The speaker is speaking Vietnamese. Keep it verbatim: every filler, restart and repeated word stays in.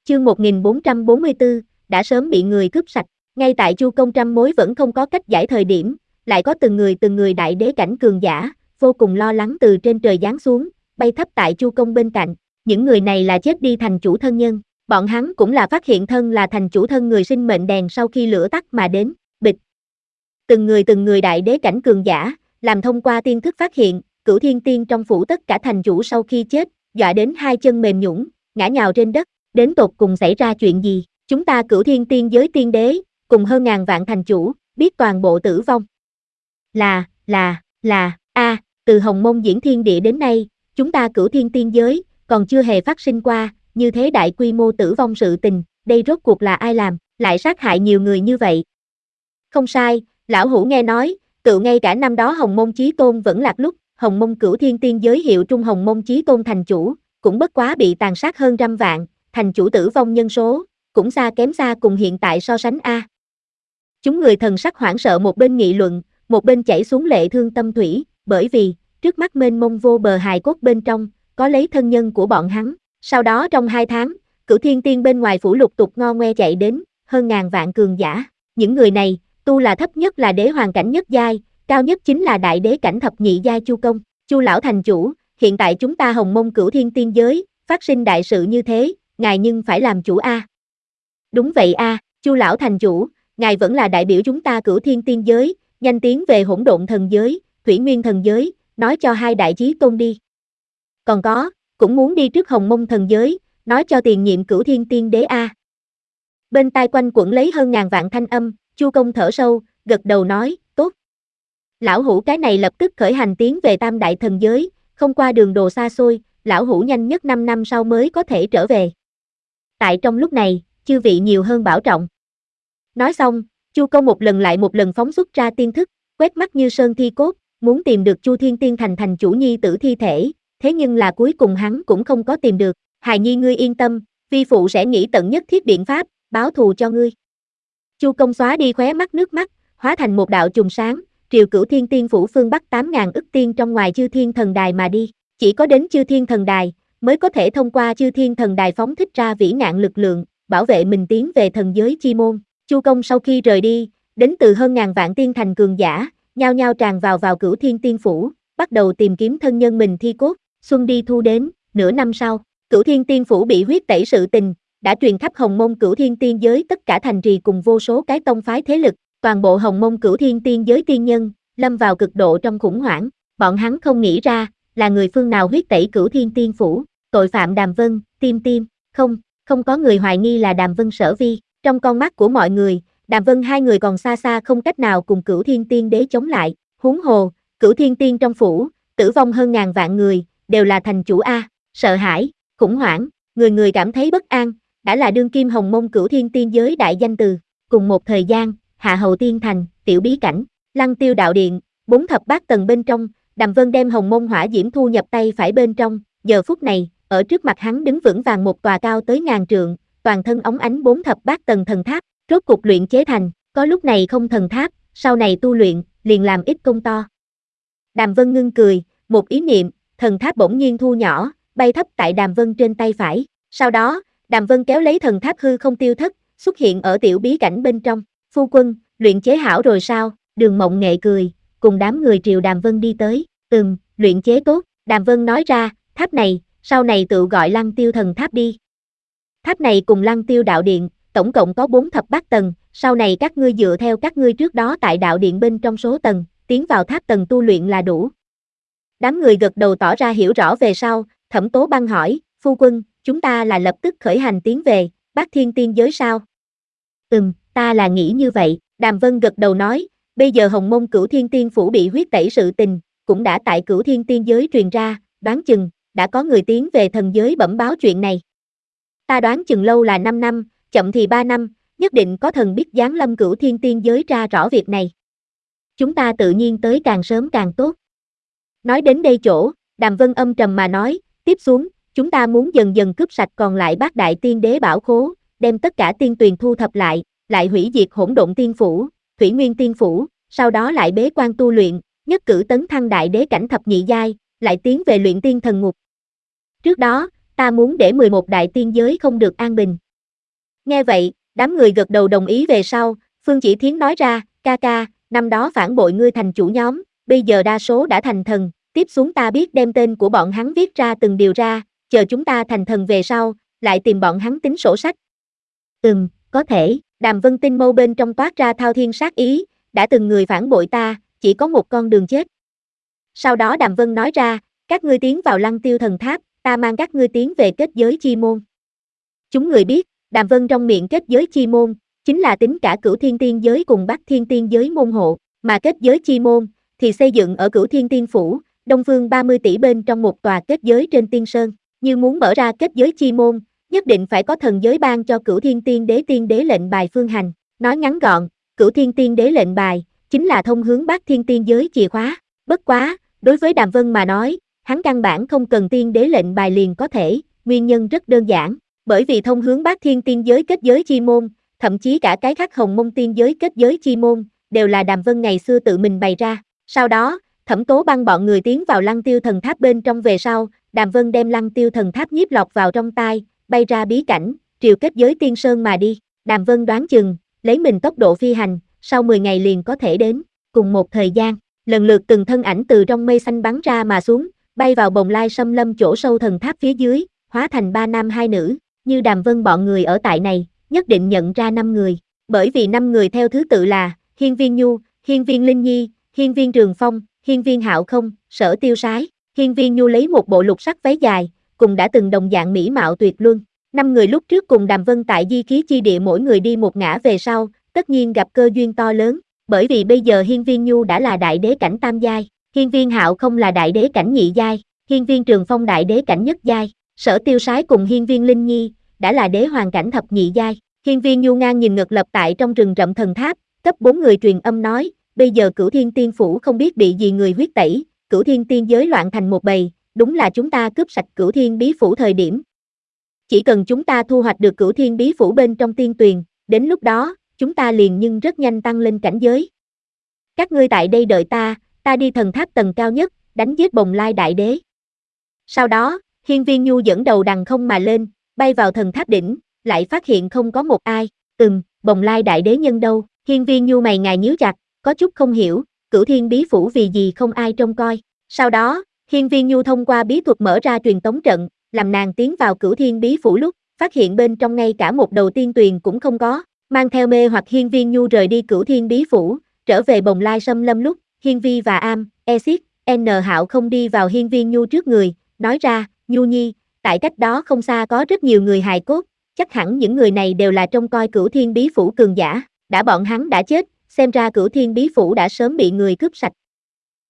Chương một nghìn bốn trăm bốn mươi tư, đã sớm bị người cướp sạch. Ngay tại Chu Công trăm mối vẫn không có cách giải thời điểm, lại có từng người từng người đại đế cảnh cường giả, vô cùng lo lắng từ trên trời giáng xuống, bay thấp tại Chu Công bên cạnh. Những người này là chết đi thành chủ thân nhân, bọn hắn cũng là phát hiện thân là thành chủ thân người sinh mệnh đèn sau khi lửa tắt mà đến, bịch. Từng người từng người đại đế cảnh cường giả, làm thông qua tiên thức phát hiện, Cửu Thiên Tiên trong phủ tất cả thành chủ sau khi chết, dọa đến hai chân mềm nhũn, ngã nhào trên đất, đến tột cùng xảy ra chuyện gì? Chúng ta Cửu Thiên Tiên giới tiên đế, cùng hơn ngàn vạn thành chủ, biết toàn bộ tử vong. Là, là, là, a, từ Hồng Mông Diễn Thiên Địa đến nay, chúng ta Cửu Thiên Tiên giới, còn chưa hề phát sinh qua, như thế đại quy mô tử vong sự tình, đây rốt cuộc là ai làm, lại sát hại nhiều người như vậy? Không sai, lão hủ nghe nói, tự ngay cả năm đó Hồng Mông Chí Tôn vẫn lạc lúc, Hồng Mông Cửu Thiên Tiên giới hiệu trung Hồng Mông Chí Tôn thành chủ, cũng bất quá bị tàn sát hơn trăm vạn, thành chủ tử vong nhân số, cũng xa kém xa cùng hiện tại so sánh a. Chúng người thần sắc hoảng sợ một bên nghị luận, một bên chảy xuống lệ thương tâm thủy, bởi vì, trước mắt mênh mông vô bờ hài cốt bên trong, có lấy thân nhân của bọn hắn. Sau đó trong hai tháng, Cửu Thiên Tiên bên ngoài phủ lục tục ngo ngoe chạy đến, hơn ngàn vạn cường giả. Những người này, tu là thấp nhất là đế hoàng cảnh nhất giai, cao nhất chính là đại đế cảnh thập nhị giai Chu Công. Chu lão thành chủ, hiện tại chúng ta Hồng Mông Cửu Thiên Tiên giới, phát sinh đại sự như thế, ngài nhưng phải làm chủ a. Đúng vậy a, Chu lão thành chủ, ngài vẫn là đại biểu chúng ta Cửu Thiên Tiên giới, nhanh tiến về Hỗn Độn thần giới, Thủy Nguyên thần giới, nói cho hai đại chí tôn đi. Còn có, cũng muốn đi trước Hồng Mông thần giới, nói cho tiền nhiệm Cửu Thiên Tiên đế a. Bên tai quanh quẩn lấy hơn ngàn vạn thanh âm, Chu Công thở sâu, gật đầu nói, tốt. Lão hủ cái này lập tức khởi hành tiến về Tam đại thần giới, không qua đường đồ xa xôi, lão hủ nhanh nhất năm năm sau mới có thể trở về. Tại trong lúc này, chư vị nhiều hơn bảo trọng. Nói xong, Chu Công một lần lại một lần phóng xuất ra tiên thức, quét mắt như sơn thi cốt, muốn tìm được Chu Thiên Tiên thành thành chủ nhi tử thi thể, thế nhưng là cuối cùng hắn cũng không có tìm được. Hài nhi ngươi yên tâm, vi phụ sẽ nghĩ tận nhất thiết biện pháp, báo thù cho ngươi. Chu Công xóa đi khóe mắt nước mắt, hóa thành một đạo chùm sáng, triều Cửu Thiên Tiên phủ phương bắc tám ngàn ức tiên trong ngoài Chư Thiên Thần Đài mà đi. Chỉ có đến Chư Thiên Thần Đài, mới có thể thông qua Chư Thiên Thần Đài phóng thích ra vĩ ngạn lực lượng, bảo vệ mình tiến về thần giới chi môn. Chu Công sau khi rời đi, đến từ hơn ngàn vạn tiên thành cường giả, nhao nhao tràn vào vào Cửu Thiên Tiên phủ, bắt đầu tìm kiếm thân nhân mình thi cốt. Xuân đi thu đến, nửa năm sau, Cửu Thiên Tiên phủ bị huyết tẩy sự tình, đã truyền khắp Hồng Mông Cửu Thiên Tiên giới tất cả thành trì cùng vô số cái tông phái thế lực, toàn bộ Hồng Mông Cửu Thiên Tiên giới tiên nhân, lâm vào cực độ trong khủng hoảng, bọn hắn không nghĩ ra, là người phương nào huyết tẩy Cửu Thiên Tiên phủ, tội phạm Đàm Vân, Tim Tim, không, không có người hoài nghi là Đàm Vân Sở Vi, trong con mắt của mọi người, Đàm Vân hai người còn xa xa không cách nào cùng Cửu Thiên Tiên đế chống lại, huống hồ, Cửu Thiên Tiên trong phủ, tử vong hơn ngàn vạn người, đều là thành chủ a, sợ hãi, khủng hoảng, người người cảm thấy bất an, đã là đương kim Hồng Mông Cửu Thiên Tiên giới đại danh từ. Cùng một thời gian, Hạ Hầu Tiên thành, tiểu bí cảnh, Lăng Tiêu đạo điện, bốn thập bát tầng bên trong, Đàm Vân đem Hồng Mông hỏa diễm thu nhập tay phải bên trong, giờ phút này, ở trước mặt hắn đứng vững vàng một tòa cao tới ngàn trượng, toàn thân óng ánh bốn thập bát tầng thần tháp, rốt cục luyện chế thành, có lúc này không thần tháp, sau này tu luyện, liền làm ít công to. Đàm Vân ngưng cười, một ý niệm, thần tháp bỗng nhiên thu nhỏ, bay thấp tại Đàm Vân trên tay phải. Sau đó, Đàm Vân kéo lấy thần tháp hư không tiêu thất, xuất hiện ở tiểu bí cảnh bên trong. Phu quân, luyện chế hảo rồi sao? Đường Mộng Nghệ cười, cùng đám người triều Đàm Vân đi tới. Ừm, luyện chế tốt. Đàm Vân nói ra, tháp này, sau này tự gọi Lăng Tiêu thần tháp đi. Tháp này cùng Lăng Tiêu đạo điện, tổng cộng có bốn thập bát tầng, sau này các ngươi dựa theo các ngươi trước đó tại đạo điện bên trong số tầng, tiến vào tháp tầng tu luyện là đủ. Đám người gật đầu tỏ ra hiểu rõ về sau, Thẩm Tố Băng hỏi, phu quân, chúng ta là lập tức khởi hành tiến về, Bát Thiên Tiên giới sao? Ừm, ta là nghĩ như vậy, Đàm Vân gật đầu nói, bây giờ Hồng Mông Cửu Thiên Tiên phủ bị huyết tẩy sự tình, cũng đã tại Cửu Thiên Tiên giới truyền ra, đoán chừng, đã có người tiến về thần giới bẩm báo chuyện này. Ta đoán chừng lâu là năm năm, chậm thì ba năm, nhất định có thần biết giáng lâm Cửu Thiên Tiên giới ra rõ việc này. Chúng ta tự nhiên tới càng sớm càng tốt. Nói đến đây chỗ, Đàm Vân âm trầm mà nói, tiếp xuống, chúng ta muốn dần dần cướp sạch còn lại bát đại tiên đế bảo khố, đem tất cả tiên tuyền thu thập lại, lại hủy diệt Hỗn Độn Tiên phủ, Thủy Nguyên Tiên phủ, sau đó lại bế quan tu luyện, nhất cử tấn thăng đại đế cảnh thập nhị giai, lại tiến về luyện tiên thần ngục. Trước đó, ta muốn để mười một đại tiên giới không được an bình. Nghe vậy, đám người gật đầu đồng ý về sau, Phương Chỉ Thiến nói ra, ca ca, năm đó phản bội ngươi thành chủ nhóm, bây giờ đa số đã thành thần, tiếp xuống ta biết đem tên của bọn hắn viết ra từng điều ra, chờ chúng ta thành thần về sau, lại tìm bọn hắn tính sổ sách. Ừm, có thể, Đàm Vân Tinh mâu bên trong toát ra thao thiên sát ý, đã từng người phản bội ta, chỉ có một con đường chết. Sau đó Đàm Vân nói ra, các ngươi tiến vào Lăng Tiêu Thần Tháp, ta mang các ngươi tiến về kết giới chi môn. Chúng người biết, Đàm Vân trong miệng kết giới chi môn, chính là tính cả Cửu Thiên Tiên giới cùng Bắc Thiên Tiên giới môn hộ, mà kết giới chi môn, thì xây dựng ở Cửu Thiên Tiên Phủ, Đông Phương ba mươi tỷ bên trong một tòa kết giới trên Tiên Sơn. Như muốn mở ra kết giới chi môn, nhất định phải có thần giới ban cho Cửu Thiên Tiên Đế Tiên Đế lệnh bài phương hành. Nói ngắn gọn, Cửu Thiên Tiên Đế lệnh bài, chính là thông hướng Bắc Thiên Tiên giới chìa khóa. Bất quá, đối với Đàm Vân mà nói, hắn căn bản không cần tiên đế lệnh bài liền có thể, nguyên nhân rất đơn giản. Bởi vì thông hướng Bát Thiên Tiên giới kết giới chi môn, thậm chí cả cái khắc Hồng Mông Tiên giới kết giới chi môn, đều là Đàm Vân ngày xưa tự mình bày ra. Sau đó, Thẩm Tố Băng bọn người tiến vào Lăng Tiêu Thần Tháp bên trong về sau, Đàm Vân đem Lăng Tiêu Thần Tháp nhiếp lọt vào trong tai, bay ra bí cảnh, triều kết giới Tiên Sơn mà đi. Đàm Vân đoán chừng, lấy mình tốc độ phi hành, sau mười ngày liền có thể đến. Cùng một thời gian, lần lượt từng thân ảnh từ trong mây xanh bắn ra mà xuống, bay vào bồng lai xâm lâm chỗ sâu thần tháp phía dưới, hóa thành ba nam hai nữ. Như Đàm Vân bọn người ở tại này, nhất định nhận ra năm người, bởi vì năm người theo thứ tự là Hiên Viên Nhu, Hiên Viên Linh Nhi, Hiên Viên Trường Phong, Hiên Viên Hạo Không, Sở Tiêu Sái. Hiên Viên Nhu lấy một bộ lục sắc váy dài, cùng đã từng đồng dạng mỹ mạo tuyệt luân. Năm người lúc trước cùng Đàm Vân tại di khí chi địa mỗi người đi một ngã về sau, tất nhiên gặp cơ duyên to lớn, bởi vì bây giờ Hiên Viên Nhu đã là đại đế cảnh tam giai, Hiên Viên Hạo Không là đại đế cảnh nhị giai, Hiên Viên Trường Phong đại đế cảnh nhất giai, Sở Tiêu Sái cùng Hiên Viên Linh Nhi đã là đế hoàng cảnh thập nhị giai. Hiên Viên Nhu ngang nhìn ngực lập tại trong rừng rậm thần tháp, cấp bốn người truyền âm nói, bây giờ Cửu Thiên Tiên Phủ không biết bị gì người huyết tẩy, Cửu Thiên Tiên giới loạn thành một bầy, đúng là chúng ta cướp sạch Cửu Thiên Bí Phủ thời điểm. Chỉ cần chúng ta thu hoạch được Cửu Thiên Bí Phủ bên trong tiên tuyền, đến lúc đó, chúng ta liền nhưng rất nhanh tăng lên cảnh giới. Các ngươi tại đây đợi ta, ta đi thần tháp tầng cao nhất, đánh giết Bồng Lai Đại Đế. Sau đó, Hiên Viên Nhu dẫn đầu đằng không mà lên, bay vào thần tháp đỉnh, lại phát hiện không có một ai. Ừm, Bồng Lai Đại Đế nhân đâu? Hiên Viên Nhu mày ngài nhíu chặt, có chút không hiểu, Cửu Thiên Bí Phủ vì gì không ai trông coi. Sau đó, Hiên Viên Nhu thông qua bí thuật mở ra truyền tống trận, làm nàng tiến vào Cửu Thiên Bí Phủ lúc, phát hiện bên trong ngay cả một đầu tiên tuyền cũng không có. Mang theo mê hoặc Hiên Viên Nhu rời đi Cửu Thiên Bí Phủ, trở về Bồng Lai Xâm Lâm lúc, Hiên Vi và Am, Exit, N Hạo không đi vào Hiên Viên Nhu trước người, nói ra, Nhu Nhi, tại cách đó không xa có rất nhiều người hài cốt, chắc hẳn những người này đều là trông coi Cửu Thiên Bí Phủ cường giả, đã bọn hắn đã chết, xem ra Cửu Thiên Bí Phủ đã sớm bị người cướp sạch.